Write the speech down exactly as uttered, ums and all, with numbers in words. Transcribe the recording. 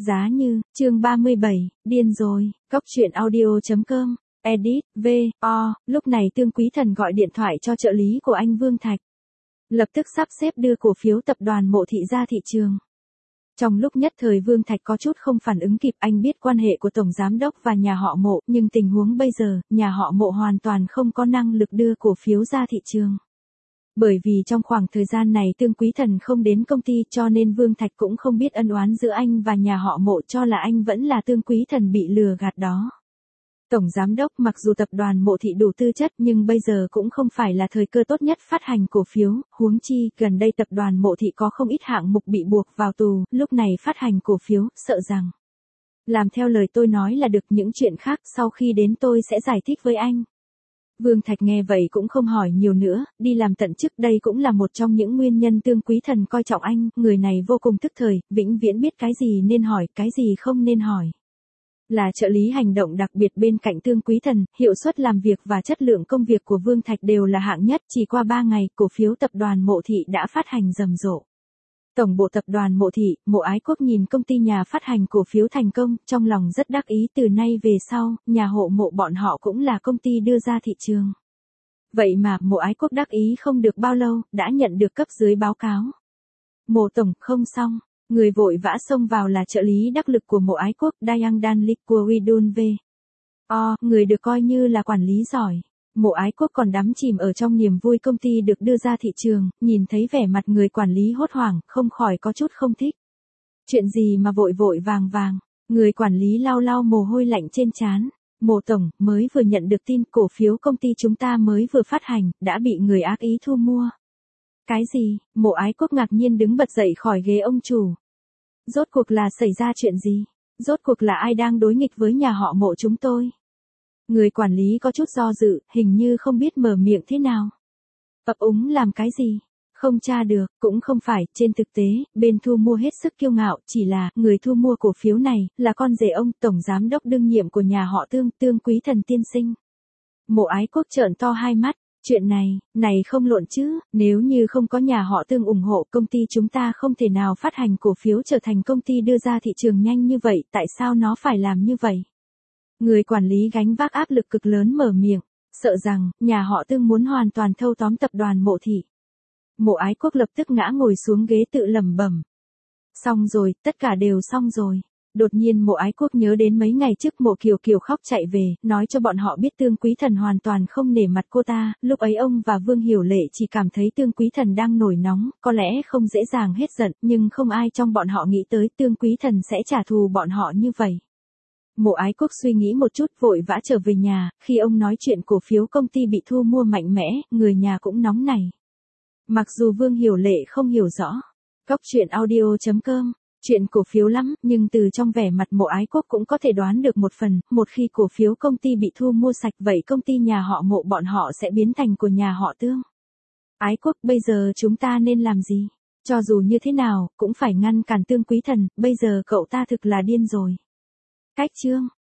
Giá như, chương ba mươi bảy, điên rồi, cóc truyện audio.com, edit, V, O, lúc này Tương Quý Thần gọi điện thoại cho trợ lý của anh Vương Thạch. Lập tức sắp xếp đưa cổ phiếu tập đoàn Mộ Thị ra thị trường. Trong lúc nhất thời Vương Thạch có chút không phản ứng kịp, anh biết quan hệ của Tổng Giám Đốc và nhà họ Mộ, nhưng tình huống bây giờ, nhà họ Mộ hoàn toàn không có năng lực đưa cổ phiếu ra thị trường. Bởi vì trong khoảng thời gian này Tương Quý Thần không đến công ty cho nên Vương Thạch cũng không biết ân oán giữa anh và nhà họ Mộ, cho là anh vẫn là Tương Quý Thần bị lừa gạt đó. Tổng Giám Đốc, mặc dù tập đoàn Mộ Thị đủ tư chất nhưng bây giờ cũng không phải là thời cơ tốt nhất phát hành cổ phiếu, huống chi, gần đây tập đoàn Mộ Thị có không ít hạng mục bị buộc vào tù, lúc này phát hành cổ phiếu, sợ rằng làm theo lời tôi nói là được, những chuyện khác sau khi đến tôi sẽ giải thích với anh. Vương Thạch nghe vậy cũng không hỏi nhiều nữa, đi làm tận chức, đây cũng là một trong những nguyên nhân Tương Quý Thần coi trọng anh, người này vô cùng tức thời, vĩnh viễn biết cái gì nên hỏi, cái gì không nên hỏi. Là trợ lý hành động đặc biệt bên cạnh Tương Quý Thần, hiệu suất làm việc và chất lượng công việc của Vương Thạch đều là hạng nhất, chỉ qua ba ngày, cổ phiếu tập đoàn Mộ Thị đã phát hành rầm rộ. Tổng bộ tập đoàn Mộ Thị, Mộ Ái Quốc nhìn công ty nhà phát hành cổ phiếu thành công, trong lòng rất đắc ý, từ nay về sau, nhà hộ Mộ bọn họ cũng là công ty đưa ra thị trường. Vậy mà, Mộ Ái Quốc đắc ý không được bao lâu, đã nhận được cấp dưới báo cáo. Mộ Tổng, không xong. Người vội vã xông vào là trợ lý đắc lực của Mộ Ái Quốc, Dayang Danlik của Widun V. O, người được coi như là quản lý giỏi. Mộ Ái Quốc còn đắm chìm ở trong niềm vui công ty được đưa ra thị trường, nhìn thấy vẻ mặt người quản lý hốt hoảng, không khỏi có chút không thích. Chuyện gì mà vội vội vàng vàng, người quản lý lau lau mồ hôi lạnh trên trán. Mộ Tổng, mới vừa nhận được tin cổ phiếu công ty chúng ta mới vừa phát hành, đã bị người ác ý thu mua. Cái gì? Mộ Ái Quốc ngạc nhiên đứng bật dậy khỏi ghế ông chủ. Rốt cuộc là xảy ra chuyện gì? Rốt cuộc là ai đang đối nghịch với nhà họ Mộ chúng tôi? Người quản lý có chút do dự, hình như không biết mở miệng thế nào. Ấp úng làm cái gì? Không tra được, cũng không phải, trên thực tế, bên thu mua hết sức kiêu ngạo, chỉ là, người thu mua cổ phiếu này, là con rể ông, Tổng Giám Đốc đương nhiệm của nhà họ Tương, Tương Quý Thần tiên sinh. Mộ Ái Quốc trợn to hai mắt. Chuyện này, này không lộn chứ, nếu như không có nhà họ Tương ủng hộ, công ty chúng ta không thể nào phát hành cổ phiếu trở thành công ty đưa ra thị trường nhanh như vậy, tại sao nó phải làm như vậy? Người quản lý gánh vác áp lực cực lớn mở miệng, sợ rằng, nhà họ Tương muốn hoàn toàn thâu tóm tập đoàn Mộ Thị. Mộ Ái Quốc lập tức ngã ngồi xuống ghế tự lẩm bẩm. Xong rồi, tất cả đều xong rồi. Đột nhiên Mộ Ái Quốc nhớ đến mấy ngày trước Mộ Kiều Kiều khóc chạy về, nói cho bọn họ biết Tương Quý Thần hoàn toàn không nể mặt cô ta, lúc ấy ông và Vương Hiểu Lệ chỉ cảm thấy Tương Quý Thần đang nổi nóng, có lẽ không dễ dàng hết giận, nhưng không ai trong bọn họ nghĩ tới Tương Quý Thần sẽ trả thù bọn họ như vậy. Mộ Ái Quốc suy nghĩ một chút vội vã trở về nhà, khi ông nói chuyện cổ phiếu công ty bị thu mua mạnh mẽ, người nhà cũng nóng nảy. Mặc dù Vương Hiểu Lệ không hiểu rõ, cóc truyện audio.com, chuyện cổ phiếu lắm, nhưng từ trong vẻ mặt Mộ Ái Quốc cũng có thể đoán được một phần, một khi cổ phiếu công ty bị thu mua sạch vậy công ty nhà họ Mộ bọn họ sẽ biến thành của nhà họ Tương. Ái Quốc, bây giờ chúng ta nên làm gì? Cho dù như thế nào, cũng phải ngăn cản Tương Quý Thần, bây giờ cậu ta thực là điên rồi. Cách chương